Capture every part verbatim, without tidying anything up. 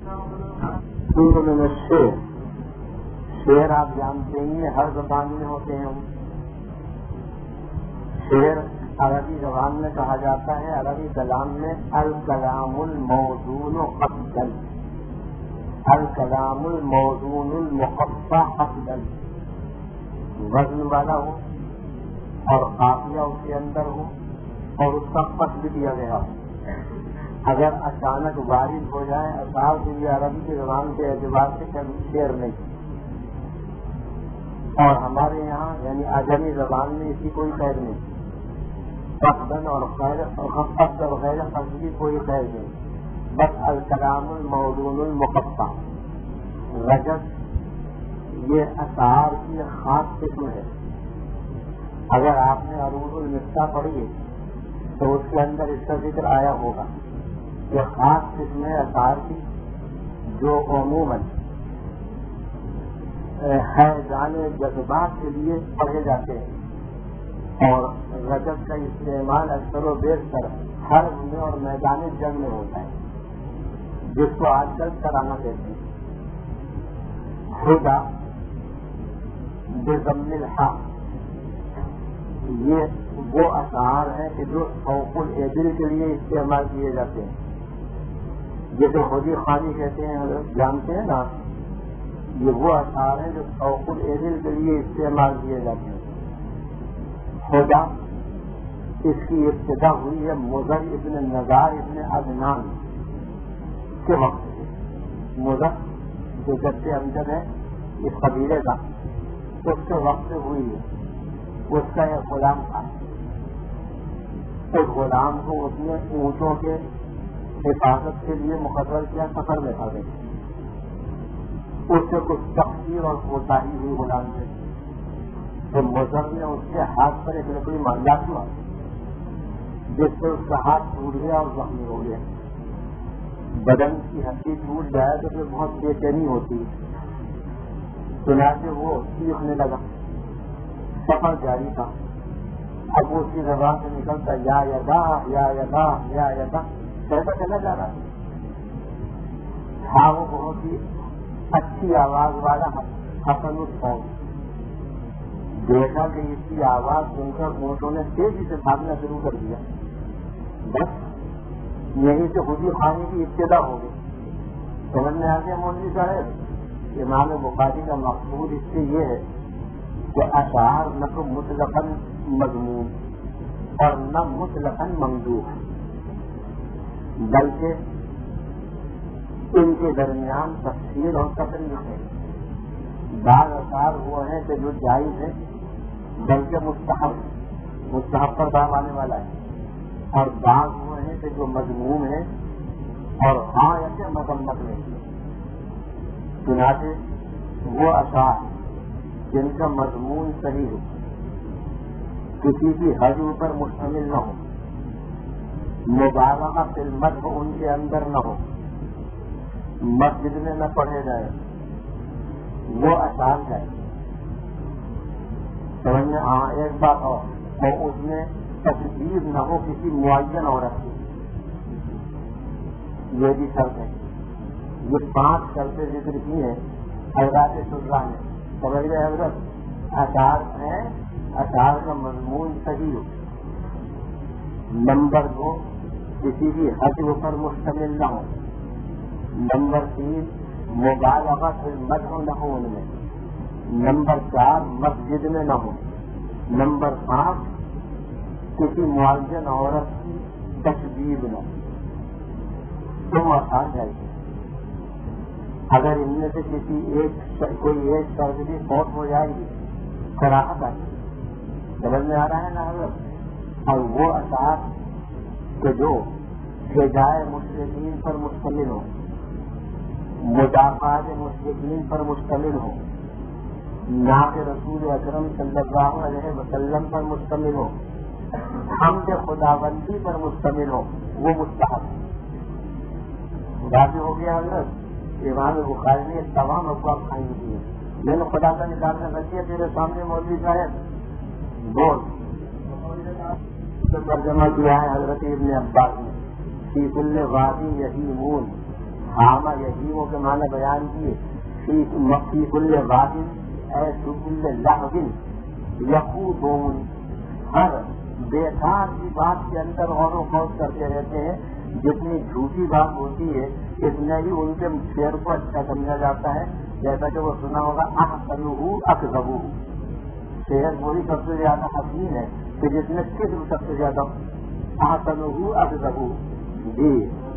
میں شیر شیر آپ جانتے ہی ہر زبان میں ہوتے ہیں. شیر عربی زبان میں کہا جاتا ہے، عربی کلام میں الکلام الموزون قصدا، الکلام الموزون المقفع قصدا، وزن والا ہو اور قافیہ اس کے اندر ہو اور اس کا قصد دیا گیا ہو. اگر اچانک وارد ہو جائے اشعار کے لیے عربی کی زبان کے اعتبار سے کبھی شعر نہیں. اور ہمارے یہاں یعنی عجمی زبان میں اسی کوئی قید نہیں، قصدن اور خیر قصد اور غیر قصد کی کوئی قید نہیں، بس الکلام الموزون المقفع. رجز یہ اشعار کی خاص قسم ہے. اگر آپ نے عروض المفتاح پڑھی ہے تو اس کے اندر اس کا ذکر آیا ہوگا. یہ خاص قسم ہے اشعار کی جو عموماً حیضان جذبات کے لیے پڑھے جاتے ہیں، اور رجب کا استعمال اکثر و بیشتر حرب میں اور میدان جنگ میں ہوتا ہے، جس کو آج کل ترانہ کہتے ہیں. خدا بضم الحاء یہ وہ اشعار ہیں کہ جو فوق العدل کے لیے استعمال کیے جاتے ہیں، جسے خودی خانی کہتے ہیں، جانتے ہیں نا. یہ وہ اشعار ہیں جو فوق العدل کے لیے استعمال کیے جاتے ہیں. خدا اس کی ابتدا ہوئی ہے مضر ابن نزار ابن عدنان کے وقت سے. مضر جو جد امجد ہے اس قبیلے کا، اس کے وقت سے ہوئی ہے. اس کا ایک غلام تھا، اس غلام کو اس نے اونٹوں کے حفاظت کے لیے مقرر کیا، سفر میں تھا. اس سے کچھ تقسیم اور کوتاہی ہوئی غلام سے، تو مضر نے اس کے ہاتھ پر ایک لکڑی مارا ہوا، جس سے اس کا ہاتھ ٹوٹ گیا اور زخمی ہو گیا. بدن کی ہڈی ٹوٹ جائے تو پھر بہت بے چینی ہوتی ہے. چنانچہ وہ چیخنے لگا. سفر جاری تھا. اب اس کی زبان سے نکلتا یا یدا یا یدا یا یدا کہتا چلا جا رہا ہے. ہاں وہ بہت ہی اچھی آواز والا حسن الصوت. دیکھا کہ اس کی آواز سن کر اونٹوں نے تیزی سے بھاگنا شروع کر دیا. بس یہیں سے خودی خانی کی ابتدا ہو گئی. سمجھ میں آ گیا مولوی صاحب، امام بخاری کا مقصود اس سے یہ ہے کہ اشعار نہ تو مطلقاً مضمون اور نہ مطلقاً ممدوح، بلکہ ان کے درمیان تفصیل اور تقریر ہے. بعض اشعار وہ ہیں کہ جو جائز ہے بلکہ مستحب مستحب پر دام آنے والا ہے، اور بعض وہ ہیں کہ جو مضمون ہے اور ہاں ایسے مذمت نہیں. چنانچہ وہ اشعار جن کا مضمون صحیح ہو، کسی کی حجم پر مشتمل نہ ہو، مبالغہ فی المدح ان کے اندر نہ ہو، مسجد میں نہ پڑھے جائے، وہ اشعار ہے. سمجھ میں ہاں ایک بات اور اس میں تجویز نہ ہو کسی معین عورت کی، یہ بھی شرط ہے. یہ پانچ شرطیں ذکر کی ہیں حضرات شرح نے. سمجھ رہے حضرت، اشعار ہے اشعار کا مضمون صحیح ہو. نمبر دو، کسی بھی حجم پر مشتمل نہ ہو. نمبر تین، مبالغہ فی المدح نہ ہو ان میں. نمبر چار، مسجد میں نہ ہو. نمبر پانچ، کسی معین عورت کی تشبیہ نہ ہو. تو آسان ہے. اگر ان میں سے کسی ایک کوئی ایک شرط بھی فوت ہو جائے گی کراہت آئے گی. سمجھ میں آ رہا ہے نا حضرت. اور وہ اشعار کہ جو فدائے مشرکین پر مشتمل ہو، مدافعات مشرکین پر مشتمل ہو، نعت رسول اکرم صلی اللہ علیہ وسلم پر مشتمل ہو، حمد خداوندی پر مشتمل ہو، وہ مستحب. واضح ہو گیا حضرت. امام بخاری نے تمام افواہ قائم کی ہیں. میں نے خدا کا نکال کر رکھی ہے تیرے سامنے مولوی صاحب. بول ترجمہ کیا ہے حضرت ابن عباس نے. فی کل وادی یہیمون حامہ یہیموں کے معنی بیان کیے، فی کل واحد اے فی کل لحظ یقودون، ہر بیکار کی بات کے اندر غور و خوض کرتے رہتے ہیں. جتنی جھوٹی بات ہوتی ہے اتنا ہی ان کے شعر کو اچھا سمجھا جاتا ہے. جیسا کہ وہ سنا ہوگا احسنہ اکذبہ، شعر وہی سب سے زیادہ حسین ہے کہ جس میں کذب سب سے زیادہ. احسنہ اکذبہ. جی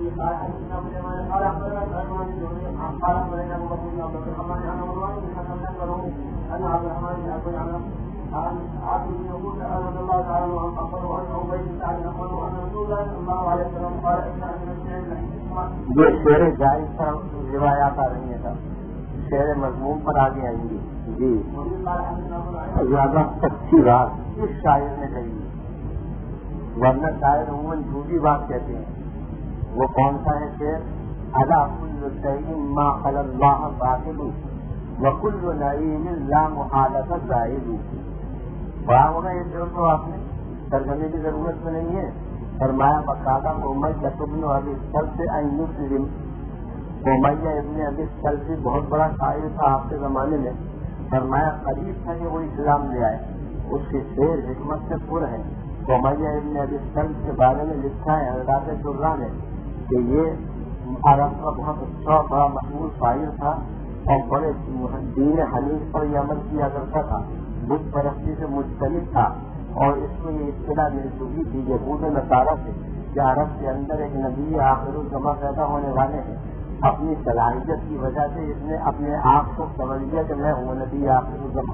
یہ شعر جائز پر روایات آ رہی ہیں سر، شعر مضمون پر آگے آئیں گی. جی زیادہ سچی بات اس شاعر نے کہی، ورنہ شاعر عموماً جھوٹی بات کہتے ہیں. وہ کون سا ہے شعر؟ الا کل شیء ما خلا اللہ باطل وکل نعیم لا محالۃ زائد. پڑھا ہوگا یہ شعر تو آپ نے، ترجمے کی ضرورت تو نہیں ہے. فرمایا بقاعدہ امیہ ابن ابی السلف ان یسلم. امیہ ابن ابی السلف بہت بڑا شاعر تھا آپ کے زمانے میں. فرمایا قریب تھا کہ وہ اسلام لے آئے. اس کے شعر حکمت سے پر ہے. امیہ ابن ابی السلف کے بارے میں لکھا ہے حضرات شرح نے کہ یہ عرب کا بہت اچھا بڑا مشہور شاعر تھا اور بڑے دین حنیف پر یہ عمل کیا کرتا تھا. بت پرستی سے مجتنب تھا اور اس کو یہ اطلاع مل چکی تھی یہود و نصارہ سے کہ عرب کے اندر ایک نبی آخر الزماں پیدا ہونے والے ہیں. اپنی صلاحیت کی وجہ سے اس نے اپنے آپ کو سمجھ لیا کہ میں ہوں نبی آخر الزماں،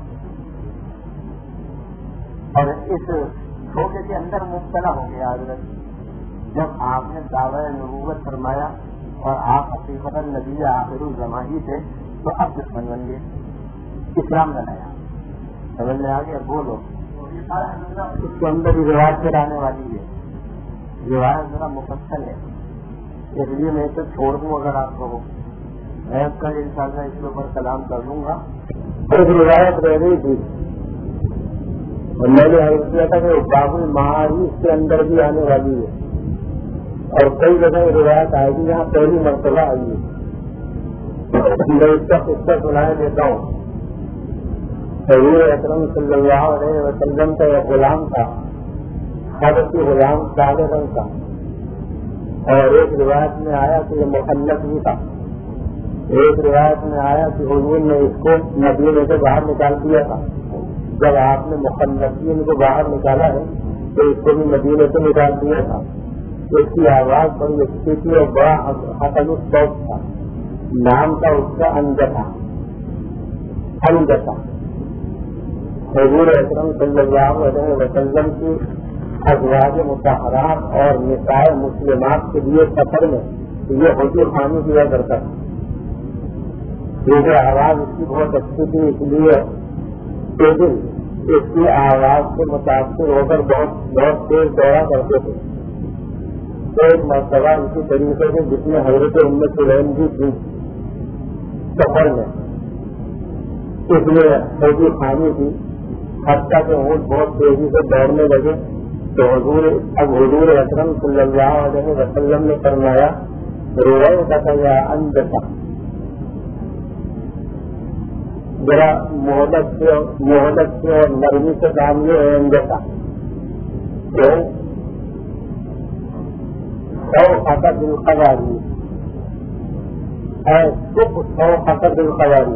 اور اس دھوکے کے اندر مبتلا ہو گیا حضرت. جب آپ نے دعوی نبوت فرمایا اور آپ حقیقت نبی آخر الزماں ہی تھے تو اب دشمن بن گئے، اسلام نہ لایا. سمجھ میں آ گیا؟ بولو. اس کے اندر بھی روایت پھر آنے والی ہے. روایت ذرا مفصل ہے، اس لیے میں اسے چھوڑ دوں اگر آپ کو. میں کل ان شاء اللہ اس کے اوپر کلام کر لوں گا. ایک روایت رہ گئی تھی اور میں نے عرض کیا تھا کہ باب المعارف کے اندر بھی آنے والی ہے اور کئی جگہ روایت آئے گی جہاں پہلی مرتبہ آئی ہے. میں اس کا قصہ سنائے دیتا ہوں. حضور اکرم صلی اللہ علیہ وسلم کا ایک غلام تھا، حضرت غلام کالے رنگ کا، اور ایک روایت میں آیا کہ یہ مخلص بھی تھا. ایک روایت میں آیا کہ حضور نے اس کو مدینے سے باہر نکال دیا تھا. جب آپ نے مخلصین کو باہر نکالا ہے تو اس کو بھی مدینے سے نکال دیا تھا. اس کی آواز بڑی اچھی تھی اور بڑا حسن الصوت تھا. نام تھا اس کا انجتا. انجتا حضور اکرم صلی اللہ علیہ وسلم کی ازواج مطہرات اور نساء مسلمات کے لیے سفر میں یہ حضور خانی کیا کرتا تھا. کیونکہ آواز اس کی بہت اچھی تھی، اس لیے دن اس کی آواز سے متاثر ہو کر بہت بہت تیز دوڑا کرتے تھے. ایک مرتبہ اسی طریقے سے جس میں حضرت ام سلیم بھی تھی سفر میں، اس میں حضور خانی تھی. حتیٰ کہ اونٹ بہت تیزی سے دوڑنے لگے تو حضور اب حضور اکرم صلی اللہ علیہ وسلم نے فرمایا روایت یا انجتا، ذرا محبت سے محبت سے اور نرمی سے کام لے انجتا. سو خطر دل قواری ہے، سکھ سو خطر دل قواری.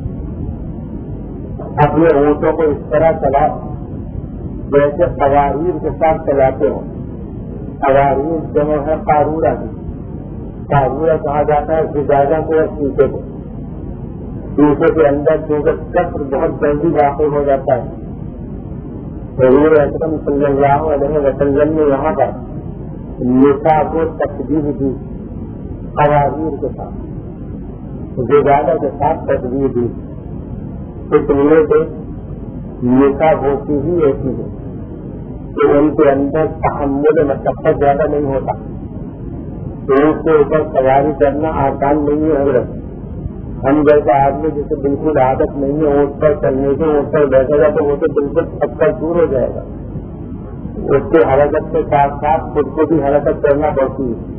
اپنے اونٹوں کو اس طرح چلا جیسے قواریر کے ساتھ چلاتے ہوں. قواریر جمع ہے قارورہ کی. قارورہ کہا جاتا ہے زجاجہ کو یا شیشے کو. شیشے کے اندر چونکہ چکر بہت جلدی داخل ہو جاتا ہے. حضور اکرم صلی اللہ علیہ وسلم نے یہاں پر نساء کو تقدیر دی قواریر کے ساتھ، زجاجہ کے ساتھ تقدیر دی. اس لیے کہ نساء ہوتی ہی ایسی ہے کہ ان کے اندر تحمل مشقت زیادہ نہیں ہوتا. اس کے اوپر سواری کرنا آسان نہیں ہے حضرت. ہم جیسا آدمی جسے بالکل عادت نہیں ہے اونٹ پر چلنے سے اونٹ پر بیٹھے گا تو وہ تو بالکل تھک کر دور ہو جائے گا. اس کی حرکت کے ساتھ ساتھ خود کو بھی حرکت کرنا پڑتی ہے.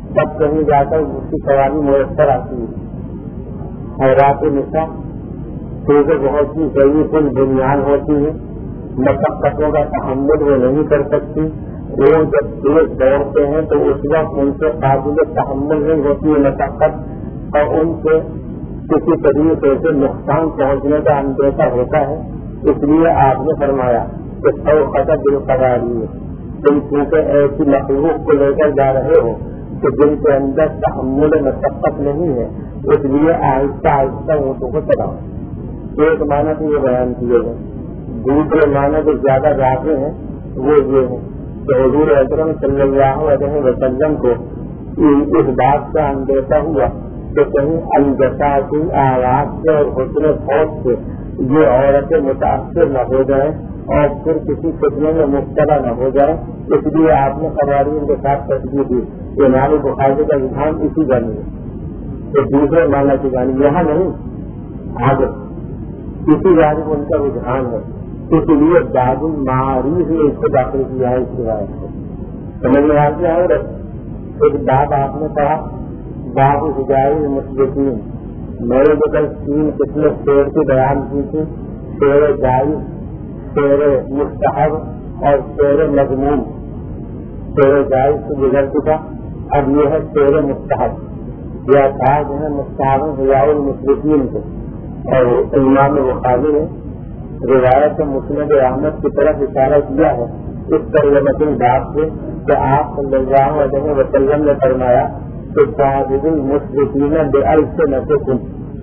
تب کہیں جا کر اس کی سواری میسر آتی ہے. حیرات نساء کیونکہ بہت سی ضعیف البنیان ہوتی ہے, مشقتوں کا تحمل وہ نہیں کر سکتی. وہ جب تیز دوڑتے ہیں تو اس وقت ان سے قابل تحمل نہیں ہوتی ہے مشقت, اور ان سے کسی طریقے سے نقصان پہنچنے کا اندیشہ ہوتا ہے. اس لیے آپ نے فرمایا کہ سو خطر بالقراری ہے, تم چونکہ ایسی مخلوق کو لے کر جا رہے ہو کہ جن کے اندر تحمل مشقت نہیں ہے, اس لیے آہستہ آہستہ اونٹوں کو چلاؤ. ایک معنی تو یہ بیان کیے ہیں. دوسرے معنی جو زیادہ جاتے ہیں وہ یہ ہیں کہ حضور اکرم صلی اللہ علیہ وسلم کو اس بات کا اندیشہ ہوا کہ کہیں الجسا کی آواز سے اور حسن فوج سے یہ عورتیں متاثر نہ ہو جائیں اور پھر کسی فتنے میں مبتلا نہ ہو جائے. اس لیے آپ نے قوارین کے ساتھ تصویر دی. امام بخاری کا رجحان اسی جانی ہے, تو دوسرے معنی کی جانی یہاں نہیں, آگے اسی جانب ان کا رجحان ہے. اس لیے باب المعارف نے اس کو داخل کیا ہے. اس روایت کو سمجھ میں آ گیا ہے. ایک باب آپ نے کہا باب ہدایت المسلمین. میرے جو کل تین قسمیں شعر کی بیان کی تھی, شعر جائز, شعر مستحب اور شعر مضمون. شعر جائز سے گزر چکا, اب یہ ہے شعر مستحب. یہ اثاث ہے مستحب حیاء المسلمین کو, اور امام بخاری نے روایت مسند احمد کی طرف اشارہ کیا ہے اس ترجمہ باب سے کہ آپ صلی اللہ علیہ وسلم نے فرمایا کہ جاہد المشرکین بألسنتکم,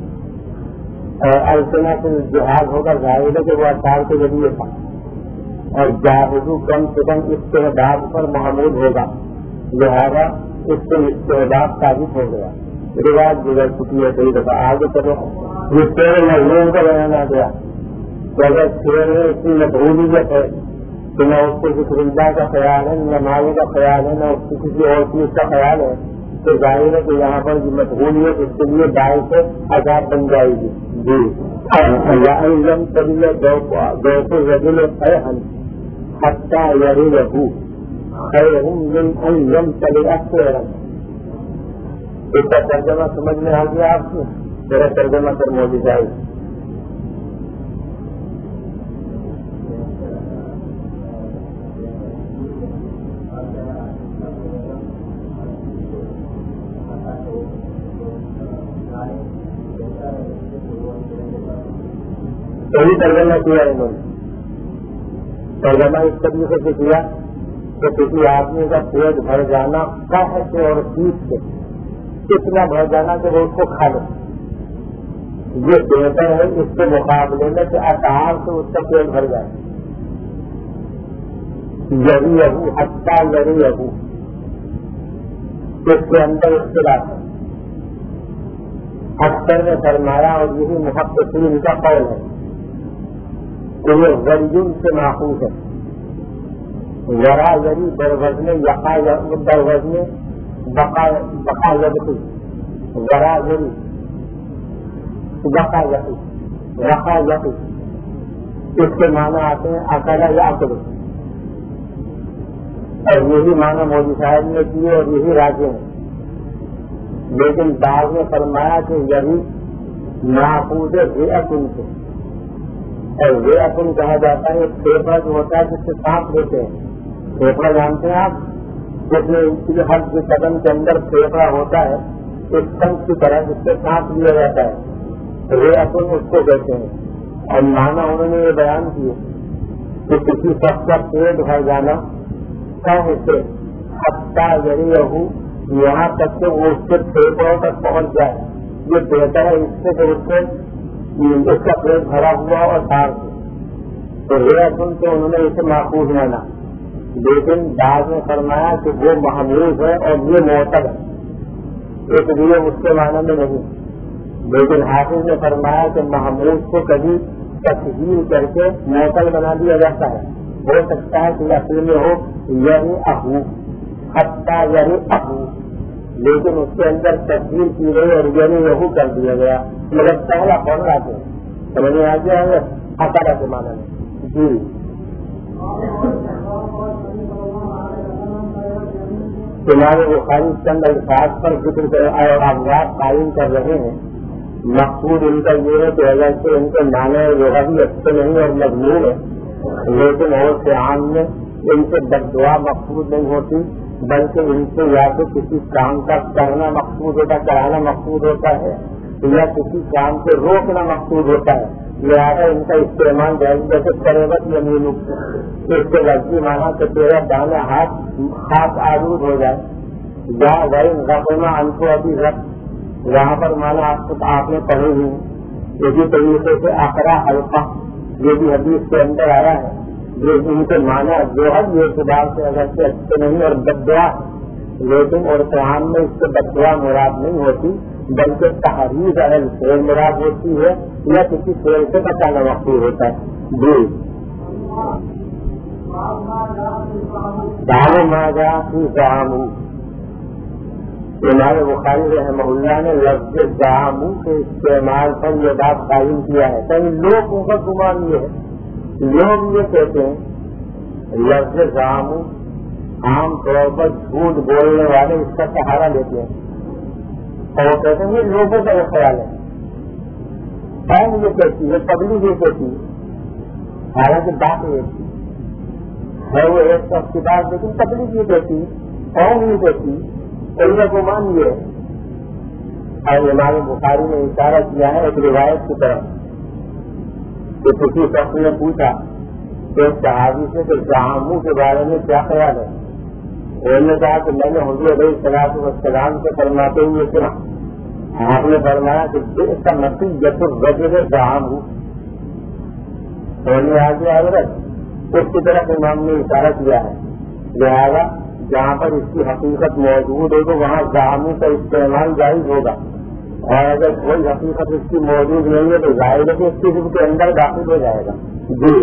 اور السنہ سے جہاد ہوگا ظاہر ہے کہ وہ اشعار کے ذریعے تھا, اور جاہدو کم سے کم استحباب پر محمود ہوگا, لہذا اس سے استحباب ثابت ہو گیا. روایت گزر چکی ہے کئی دفعہ. آگے چلو یہ شعر مضمون کا بیان آ گیا کہ اگر شعر میں اتنی مقبولیت ہے کہ نہ اس کو ذکر اللہ کا خیال ہے, نہ مالی کا خیال ہے, نہ اس کی کسی اور چیز کا خیال ہے, تو ظاہر ہے کہ یہاں پر جو مقبولیت اس کے لیے دائیں سے عذاب بن جائے گی. جی لم تبل ذوق الرجل خيرا حتى يريه خير من ان يمتلئ خيرا. اس کا ترجمہ سمجھ میں آ گیا آپ کو؟ میرا ترجمہ کر موجود جائے. صحیح ترجمہ کیا انہوں نے. ترجمہ اس طریقے سے کیا کہ کسی آدمی کا پیٹ بھر جانا قحط سے اور پیٹ سے اتنا بھر جانا کہ وہ اس کو کھا لے, یہ بہتر ہے اس کے مقابلے میں کہ اطعام سے اس کا پیٹ بھر جائے. یہی یہو حتیٰ یہی یہو, اس کے اندر اختلاف ہے. اکثر نے فرمایا اور یہی محققین کا قول ہے کہ یہ غریب سے ماخوذ ہے. ذرا ذری دروزنے یقا دروزنے بقا یقی, ذرا ذری بقا یقی رقا یقی, اس کے معنی آتے ہیں اکلا یا اکل, اور یہی معنی مودی صاحب نے کیے اور یہی راجے ہیں. لیکن بعض نے فرمایا کہ یہی محفوظ بے اکن سے, اور بے اکن کہا جاتا ہے پھیپڑا جو ہوتا ہے جس سے سانپ لیتے ہیں. پھیپڑا جانتے ہیں آپ, جس میں ہر قدم کے اندر پھیپڑا ہوتا ہے اس سنگ کی طرح جس سے سانپ لیا جاتا ہے, بے اکن اس کو کہتے ہیں. اور مانا انہوں نے یہ بیان کیے کہ کسی شخص کا پیٹ بھر جانا کم سے حتیٰ یعنی رہو یہاں تک کہ وہ اس کے پھیپڑوں تک پہنچ جائے, یہ بہتر ہے اس سے کہ اس سے اس کا پیٹ بھرا ہوا اور سار سے. تو یہ سن کے انہوں نے اسے محفوظ مانا, لیکن بعد میں فرمایا کہ وہ محمود ہے اور یہ معتبر ہے, اس لیے اس کے معنی میں نہیں. لیکن حافظ نے فرمایا کہ محمود کو کبھی تشہیر کر کے معتل بنا دیا جاتا ہے. ہو سکتا ہے کہ اصل میں ہو یعنی اہو حتیٰ یعنی اہو, لیکن اس کے اندر تشہیر کی گئی اور یعنی یہو کر دیا گیا. مگر پہلا پڑھ رہا تھا سمجھ میں آ گیا ہے اکالا کے معنی میں. جی امام بخاری چند الفاظ پر ذکر کر اور ابواب قائم کر رہے ہیں. مقصود ان کا یہ ہے کہ اگر سے ان کے معنی لغوی اچھے نہیں اور مضمون ہے، لیکن اور سے عام میں ان سے بد دعا مقصود نہیں ہوتی، بلکہ ان سے یا تو کسی کام کا کرنا مقصود ہوتا کرانا مقصود ہوتا ہے یا کسی کام سے روکنا مقصود ہوتا ہے. لہٰذا ان کا استعمال جیسے قربت یمین اس کے لفظی مانا کہ تیرا دانا ہاتھ خاص آلود ہو جائے، یا غیر رقمہ انکو ابھی رقم وہاں پر مانا آپ کو آپ نے پڑھی ہوئی. اسی طریقے سے آخرا حلقہ جو بھی حدیث کے اندر آیا ہے، جو ان کے مانا جو ہے یہ اعتبار سے اگر سے اچھے نہیں اور بدعا، لیکن اور قرآن میں اس سے بدعا مراد نہیں ہوتی، بلکہ تحریر اہل فعل مراد ہوتی ہے یا کسی فعل سے بچانا مقصود ہوتا ہے. جی دعو ماجا کی زعامو، امام بخاری رحمہ اللہ نے لفظ زعامو کے استعمال پر یہ بات قائم کیا ہے. کئی لوگوں کا گمان یہ ہے، لوگ یہ کہتے ہیں لفظ زعامو عام طور پر جھوٹ بولنے والے اس کا سہارا لیتے ہیں اور وہ کہتے ہیں یہ لوگوں کا یہ خیال ہے، قوم یہ کہتی ہے، پبلک یہ کہتی ہے، حالانکہ بات یہ ہے وہ ایک شخص کی بات، لیکن پبلک یہ کہتی قوم یہ کہتی، ان کا گمان یہ ہے. اور امام بخاری نے اشارہ کیا ہے ایک روایت کی طرف کہ کسی شخص نے پوچھا کہ صحابی سے کہ زعامو کے بارے میں کیا خیال ہے. انہوں نے کہا کہ میں نے حضور علیہ الصلوۃ والسلام سے فرماتے ہوئے سنا، آپ نے فرمایا کہ اس کا نتیجہ رجل زعامو. انہوں نے آگے حضرت اس کی طرف امام نے اشارہ کیا ہے، لہٰذا جہاں پر اس کی حقیقت موجود ہے تو وہاں زعامو کا استعمال جائز ہوگا، اور اگر کوئی حقیقت اس کی موجود نہیں ہے تو ظاہر ہے کہ اس قسم کے اندر داخل ہو جائے گا. جی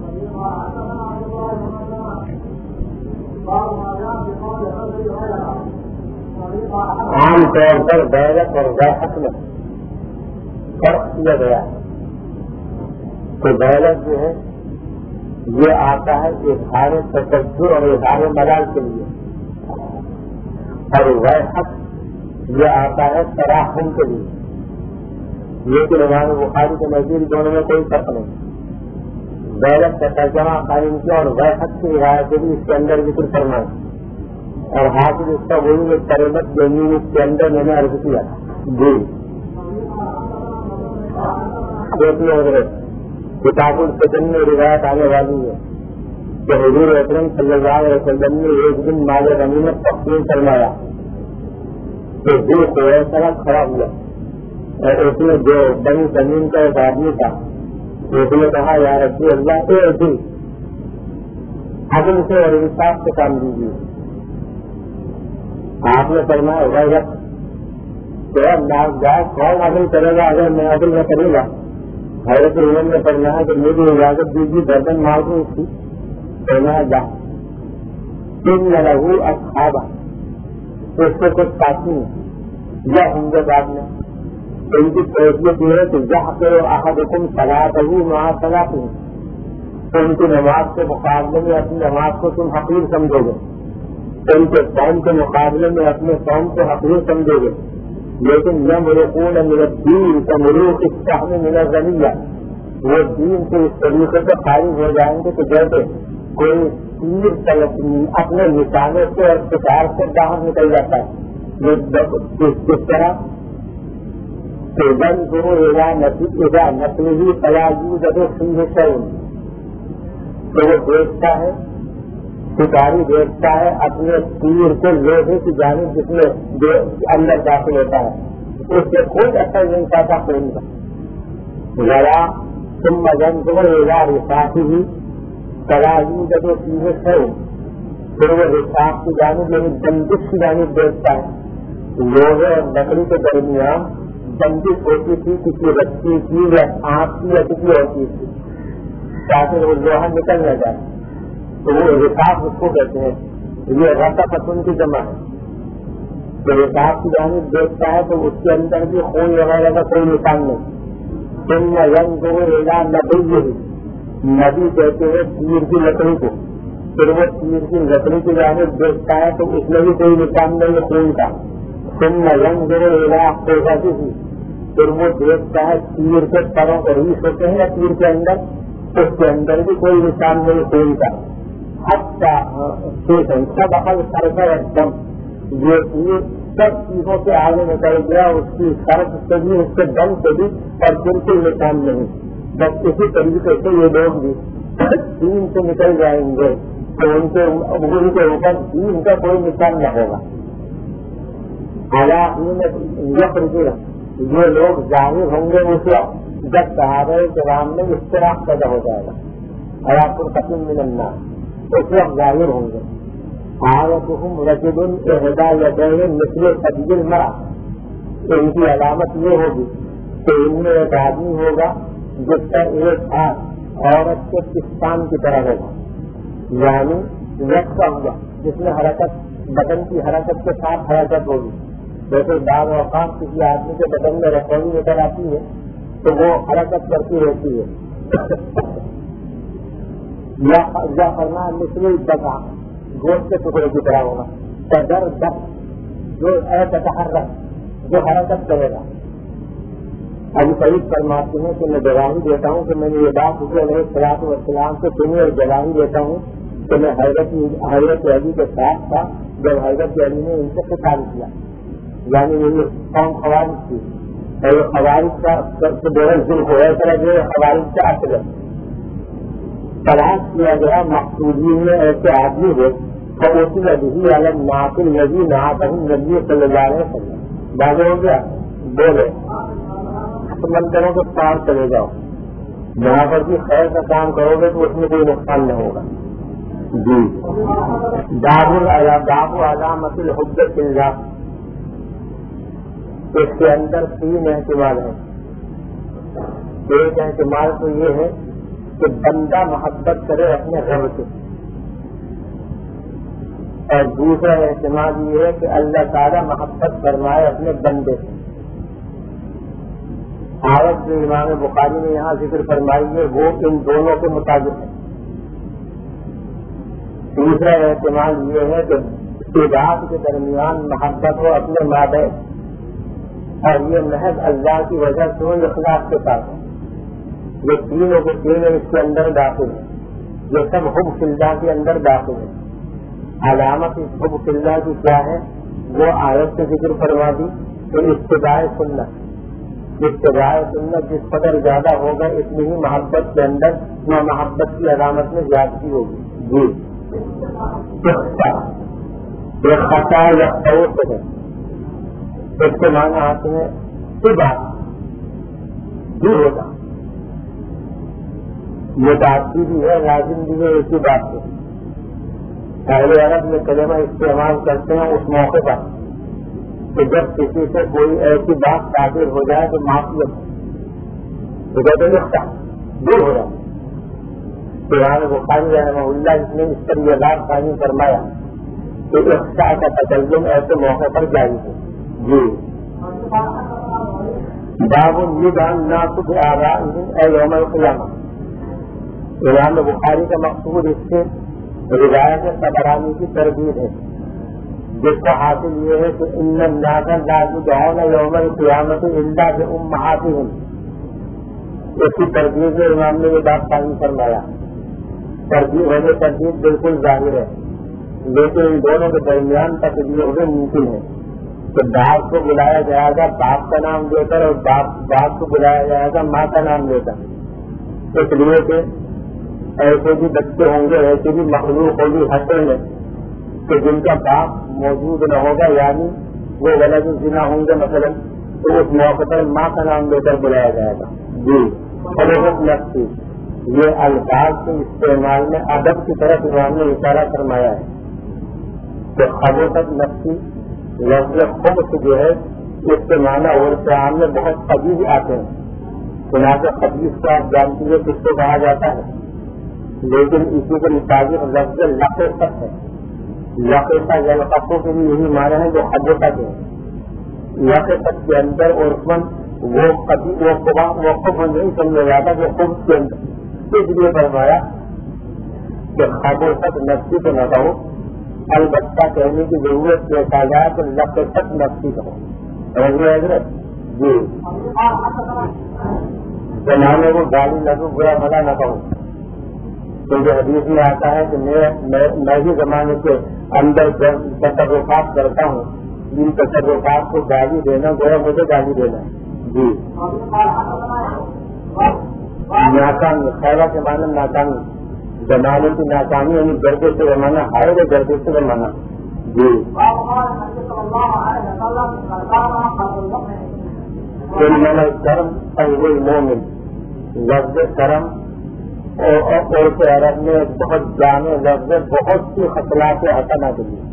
عام طور پر بیعت اور بیعت میں فرق کیا گیا تو بیعت جو ہے یہ آتا ہے اظہار تشدد اور اظہار ملال کے لیے، اور بیعت یہ آتا ہے تراحم کے لیے. لیکن امام بخاری کے نزدیک دونوں میں کوئی فرق نہیں. بیعت کا ترجمہ قائم کیا اور بیعت کی رعایت بھی اس کے اندر ذکر کرنا ہے، اور حاصل اس کا وہی ایک قربت زمین اس کے اندر میں نے عرض کیا. جی دیکھیے حضرت کتاب الفتن میں روایت آنے والی ہے کہ حضور اکرم صلی اللہ علیہ وسلم نے ایک دن مال غنیمت تقسیم فرمایا تو جو کوئی سڑک کھڑا ہوا اور اس میں جو بنی زمین کا ایک آدمی تھا اس نے کہا یا رسول اللہ ایک دن عدل سے اور انصاف سے کام دیجیے. آپ نے فرمایا ہوگا جائے کون عدل کرے گا اگر میں عدل نہ کرے گا. حضرت عمر نے فرمایا کہ میری اجازت دیجیے گردن مار دوں اس کی. فرمایا جا تم نہ رہو اصحابہ، اس سے کچھ ساتھی یا ہم بعد میں ان کی فیصلت یہ ہے کہ جہاں کرو احدکم صلاۃہ مع صلاۃہ، تو ان کی نماز کے مقابلے میں اپنی نماز کو تم حقیر سمجھو گے، ان کے قوم کے مقابلے میں اپنے قوم کو حقیر سمجھو گے. لیکن یمرقون من الدین کمروق السهم من الرمیہ، وہ دین سے اس طریقے سے خارج ہو جائیں گے کہ جیسے کوئی تیر اپنے نشانے سے اور شکار سے باہر نکل جاتا ہے. کس طرح کہ بنظر الی نسلہ فلا یوجد فیہ شیء، تو وہ دیکھتا ہے شکاری دیکھتا ہے اپنے تیر کو لوہے کی جانب جس میں جو اندر داخل ہوتا ہے اس سے کوئی اثر نہیں پاتا خون کا. ذرا ثم ينظر الى رفاقه فلا يوجد فيه شيء، پھر وہ رفاق کی جانب یعنی بندش کی جانب دیکھتا ہے. لوہے اور لکڑی کے درمیان بندش ہوتی تھی کسی رسی کی یا آنکھ کی یا کسی اور چیز کی تاکہ وہ لوہا نکل نہ جائے، تو وہ رفاق اس کو کہتے ہیں. یہ رسا پسند کی جمع ہے. تو رفاق کی جانب دیکھتا ہے تو اس کے اندر بھی خون وغیرہ کا کوئی نشان نہیں. تم نہ رنگ نبی نبی کہتے ہیں تیر کی لکڑی کو، پھر وہ تیر کی لکڑی کی جانب دیکھتا ہے تو اس میں بھی کوئی نشان نہیں خون کا. تم رنگ جو جاتی تھی پھر وہ دیکھتا ہے تیر کے پروں کو ریس ہوتے ہیں یا تیر کے اندر, اس کے اندر بھی کوئی نشان نہیں خون کا. سب عقل سر کا ایک دم یہ تیر سب چیزوں سے آگے نکل گیا, اس کی سرد سے بھی اس کے دم سے بھی, اور بالکل نشان نہیں. بس اسی طریقے سے یہ لوگ بھی دین سے نکل جائیں گے تو ان کے ان کے اوپر دین کا کوئی نشان نہ ہوگا. حالانکہ یہ لوگ ظاہر ہوں گے اس وقت جب صحابہ کرام میں اختلاف پیدا ہو جائے گا. حیات القسم من الناس اس وقت ظاہر ہوں گے. حالتهم رجل احدى يديه مثل قد المرأة, ان کی علامت یہ ہوگی کہ ان میں ایک آدمی ہوگا جس کا ایک ہاتھ عورت کے پستان کی طرح ہوگا, یعنی لٹکا ہوا, جس میں حرکت بدن کی حرکت کے ساتھ حرکت ہوگی. جیسے بعض اوقات کسی آدمی کے بدن میں رسوئی نکل آتی ہے تو وہ حرکت کرتی رہتی ہے. یا فرنا مثل بتا گوشت کے ٹکڑے کی طرح ہوگا. قدر دس جو ایتحرک جو حرکت کرے گا. ابھی قریب فرماتے ہیں کہ میں گواہی دیتا ہوں کہ میں نے یہ بات حضور علیہ الصلوۃ والسلام سے سنی, اور گواہی دیتا ہوں کہ میں حضرت حضرت علی کے ساتھ تھا جب حضرت علی نے ان سے خطاب کیا, یعنی یہ قوم خوارج تھی, اور یہ خوارج کا ظلم ہو رہا طرح جو خوارج کا اثر تلاش کیا گیا. مقصودین میں ایسے آدمی ہوئے تو اسی نبی عالم ناقل نبی نہ نبی صلی اللہ علیہ وسلم بازو ہو گیا. بولے مندروں کے پار چلے جاؤ, جہاں پر بھی خیر کا کام کرو گے تو اس میں کوئی نقصان نہ ہوگا. جی داب علامت الحب فی اللہ, اس کے اندر تین احتمال ہیں. ایک احتمال تو یہ ہے کہ بندہ محبت کرے اپنے رب سے, اور دوسرا احتمال یہ ہے کہ اللہ تعالیٰ محبت فرمائے اپنے بندے سے. آیت جو امام بخاری نے یہاں ذکر فرمائی ہے وہ ان دونوں کے مطابق ہے. تیسرا احتمال یہ ہے کہ عباد کے درمیان محبت ہو اپنے مادے, اور یہ محض اللہ کی وجہ سے ہو اخلاق کے ساتھ. یہ تینوں کے تینوں اس کے اندر داخل ہیں. یہ سب حب فی اللہ کے اندر داخل ہے. علامت اس حب فی اللہ کی کیا ہے وہ آیت سے ذکر فرما دی تو اتباع سنت. اتباع سنت جس قدر زیادہ ہوگا اتنی ہی محبت کے اندر نہ محبت کی علامت میں زیادتی ہوگی. جی یہ خطا یا فوت ہے, اس کے معنی آتے ہیں صبح دور ہوگا. یہ بات بھی ہے لازم بھی ہے اسی بات سے. پہلے عرب میں کلمہ استعمال کرتے ہیں اس موقع پر کہ جب کسی سے کوئی ایسی بات صادر ہو جائے تو معافیت تو کہتے ہیں دور ہو جائے. قرآن بخاری رحمہ اللہ اس نے اس پر یہ بات قائم فرمایا کہ اخشاء کا تکلم ایسے موقع پر جاری ہے. جی باب الندان ناصب آرائهم اے یوم القیامہ. قرآن بخاری کا مقصود اس سے روایت طبرانی کی تردید ہے, جس کا حاصل یہ ہے کہ ان الناس لا يدعون یوم القیامۃ الا بامہاتهم. اس کی تردید میں امام نے یہ بات قائم فرمایا. تردید ہونے تردید بالکل ظاہر ہے, لیکن ان دونوں کے درمیان تقدیر ہونے ممکن ہے کہ باپ کو بلایا جائے گا باپ کا نام دے کر, اور باپ باپ کو بلایا جائے گا ماں کا نام دے کر. اس لیے کہ ایسے بھی بچے ہوں گے, ایسے بھی مخلوق ہوگی حسن میں کہ جن کا باپ موجود نہ ہوگا, یعنی وہ ولد الزنا ہوں گے مثلا, تو اس موقع پر ماں کا نام دے کر بلایا جائے گا. جی خلوت نفسی یہ الفاظ کے استعمال میں ادب کی طرف امام نے اشارہ فرمایا ہے کہ خلوت نفسی لفظ خبث جو ہے اس کے معنی اور عام میں بہت قبیح آتے ہیں. چنانچہ خبیث کو آپ جانتی ہے کس کو کہا جاتا ہے, لیکن اسی کے مطابق لفظ لقیت ہے. لقیت یلقفو کے بھی یہی معنی ہے جو حدیثت ہے. لقیت کے اندر عرفاً وہ کبھی وہ خب نہیں سمجھا جاتا جو خبث کے اندر. اس لیے فرمایا کہ خبر تک نفسی تو نہ کہو، البتہ کہنے کی ضرورت پیش آ جائے تو لفظ تک نفسی کہو. سمجھ گئے حضرت؟ جی. زمانے کو گالی لگو برا بھلا نہ کہو، کیونکہ حدیث میں آتا ہے کہ میں ہی زمانے کے اندر تصرفات کرتا ہوں، ان تصرفات کو گالی دینا گویا مجھے گالی دینا. جی. ناکامی خیرہ کے معنی ناکامی، زمانے کی ناکامی یعنی گردے سے زمانہ ہائے گا، گردے سے زمانہ. جی. کرم طیب مومن، لفظ کرم اور کے عرب میں بہت جامع لفظ، بہت سی خصلات حسنہ کے لیے.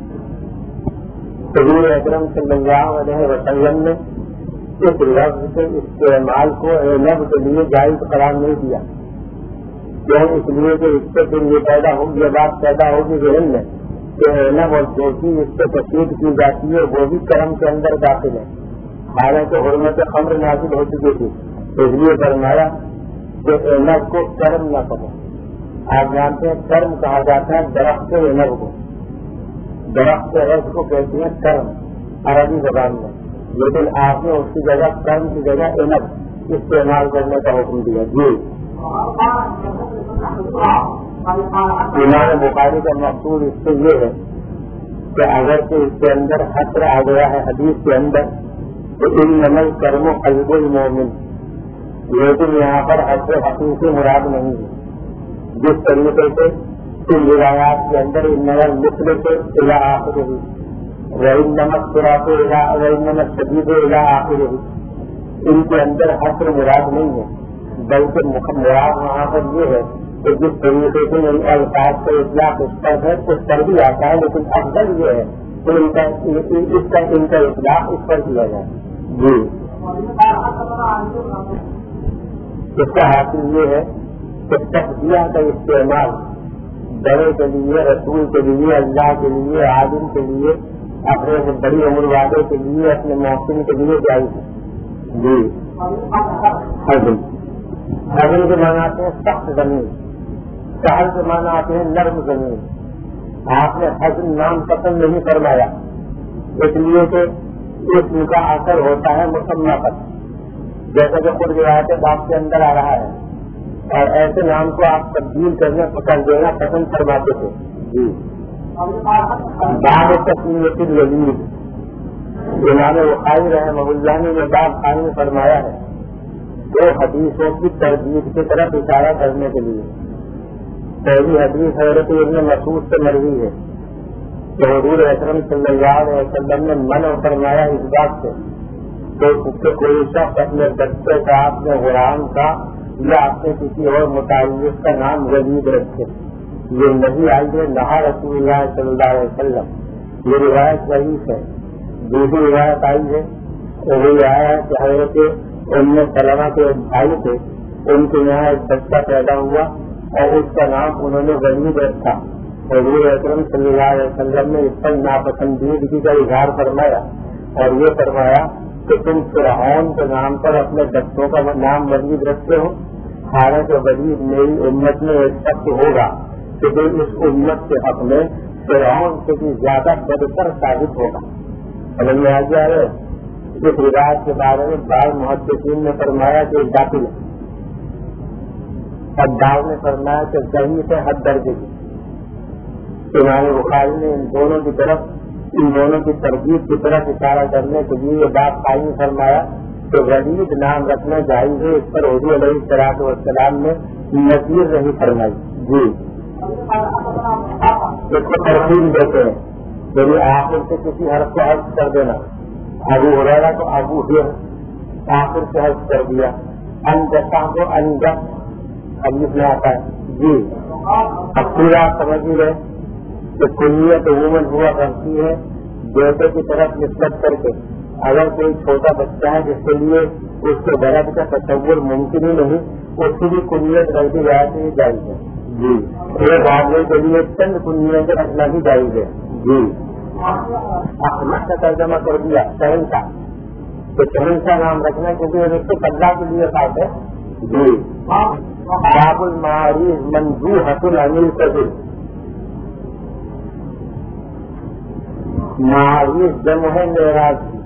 حضور اکرم صلی اللہ علیہ وسلم نے اس لفظ کے استعمال کو علم کے لیے جائز قرار نہیں دیا، کیوں؟ اس لیے کہ اس سے پھر یہ پیدا ہوگی، یہ بات پیدا ہوگی ذہن میں کہ علم اور جو چیز اس سے تشہیر کی جاتی ہے وہ بھی کرم کے اندر داخل ہے، حالانکہ حرمت خمر نازل ہو چکی تھی. اس لیے فرمایا کہ علم کو کرم نہ کہو. آپ جانتے ہیں کرم کہا جاتا ہے درخت علم کو، درخت عرض کو کہتے ہیں کرم عربی زبان میں، لیکن آپ نے اس کی جگہ کرم کی جگہ علم استعمال کرنے کا حکم دیا. جی. امام بخاری کا مقصود اس سے یہ ہے کہ اگر کہ اس کے اندر حسر آ گیا ہے حدیث کے اندر تو ان نمل کرم و قلب المومن، لیکن یہاں پر حسر حقیقی مراد نہیں ہے. جس طریقے سے ان روایات کے اندر ان نمل مطلق الى آخر ہی، وَإِن نمک سراط وَإِن نمک شدید الى آخر ہی، ان کے اندر حسر مراد نہیں ہے، بلکہ مراد وہاں پر یہ ہے کہ جس طریقے سے ان الفاظ کا اطلاق اس پر ہے اس پر بھی آتا ہے، لیکن افضل یہ ہے کہ ان کا اس کا ان کا اطلاق اس پر کیا جائے. جی. اس کا حاصل یہ ہے کہ تقدیہ کا استعمال بڑے کے لیے، رسول کے لیے، اللہ کے لیے، عالم کے لیے، اپنے بڑی عمر والے کے لیے، اپنے محسن کے لیے جائز ہے. جی. حضل حضل کے معنی آتے ہیں سخت زمین، سہل کے معنی آتے ہیں نرم زمین. آپ نے حضل نام پسند نہیں فرمایا اس لیے کہ اس کا اثر ہوتا ہے مسمہ پر، جیسا کہ خود روایت باپ کے اندر آ رہا ہے، اور ایسے نام کو آپ تبدیل کرنے کر دینا پسند فرماتے تھے. جی. باب تسمیت الولید، امام بخاری رحمہ اللہ نے باب خانی میں فرمایا ہے دو حدیثوں کی تردید کی طرف اشارہ کرنے کے لیے. پہلی حدیث حضرت ابن مسعود سے مروی ہے کہ حضور اکرم صلی اللہ علیہ وسلم نے منع فرمایا اس بات سے کہ کوئی شخص اپنے بچے کا، اپنے غلام کا یا اپنے کسی اور متعلق کا نام ولید رکھے. یہ نہیں آئی ہے نہا رسول اللہ صلی اللہ علیہ وسلم، یہ روایت ضعیف ہے. دوسری روایت آئی ہے وہ یہ آیا ہے کہ حضرت ام سلمہ کے بھائی تھے، ان کے یہاں ایک بچہ پیدا ہوا اور اس کا نام انہوں نے ولید رکھا. حضور اکرم صلی اللہ علیہ وسلم نے اس پر ناپسندیدگی کا اظہار فرمایا اور یہ فرمایا کہ تم فرعون کے نام پر اپنے بچوں کا نام ولید رکھتے ہو، حالانکہ ولید میری امت میں ایک شخص ہوگا کہ جو اس امت کے حق میں فرعون سے بھی زیادہ بدتر ثابت ہوگا. سمجھ میں آ گیا ہے؟ اس روایت کے بارے میں بعض محدثین نے فرمایا کہ باطل ہے، اور بعض نے فرمایا کہ صحیح سے حد درجے کی. امام بخاری نے ان دونوں کی طرف ان دونوں کی ترغیب کی طرف اشارہ کرنے کے لیے یہ بات قائم فرمایا کہ ولید نام رکھنا جائز ہے. اس پر حضور علیہ الصلوۃ والسلام نے نذیر نہیں فرمائی. جی. اس کو ترغیب دیتے ہیں، یعنی آخر سے کسی حرف کو حذف کر دینا. ابو ہریرہ کو ابو ہر آخر سے حذف کر دیا. انجسا کو انجس حدیث میں آتا ہے. جی. اب پورا سمجھ گئے کہ کنیت عموماً ہوا کرتی ہے بیٹے کی طرف نسبت کر کے. اگر کوئی چھوٹا بچہ ہے جس کے لیے اس کے درد کا تصور ممکن ہی نہیں، اس کی بھی کنیت رکھی جاتی ہی جائز ہے. جی. ایک آدمی کے لیے چند کنیت رکھنا ہی جائز ہے. جی. احمد کا ترجمہ کر دیا شہنشاہ، تو شہنشاہ نام رکھنا کیونکہ رشتے اللہ کے لیے خاص ہے. جی. باب المعارف منزوحۃ عن الکذب. معارف جمع ہے معراج کی.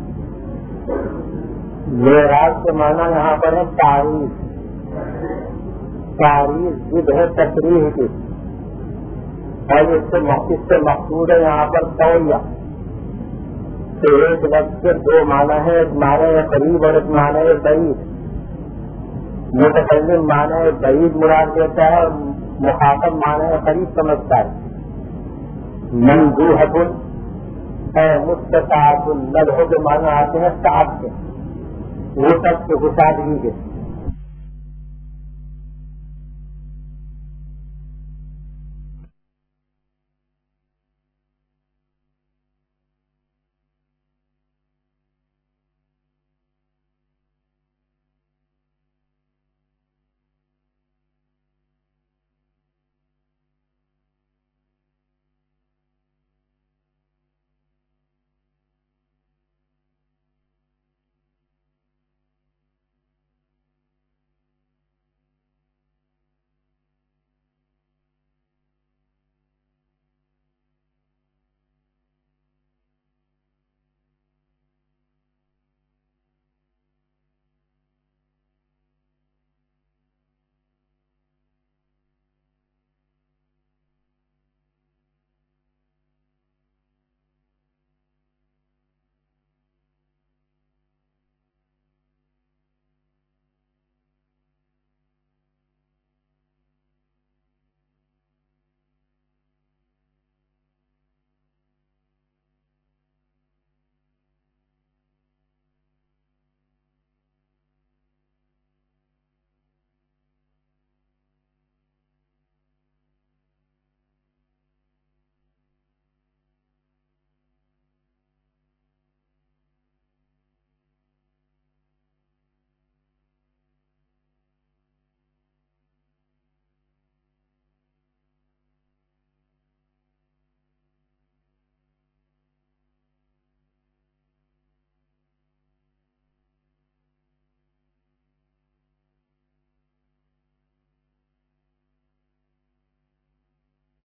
معراج کے معنی یہاں پر ہے تعریف. تعریف ضد ہے تشریح کی، اور اس سے اس سے مقصود ہے یہاں پر تولیہ. تو ایک لفظ کے دو معنی ہے، ایک معنی ہے قریب اور ایک معنی ہے بعید. متکلم معنی ہے بعید مراد دیتا ہے اور مخاطب معنی ہے قریب سمجھتا ہے. منزوحۃ ہے مستطاعۃ، لدغ کے معنی آتے ہیں سعد کے، وہ سب کے گشادگی کے.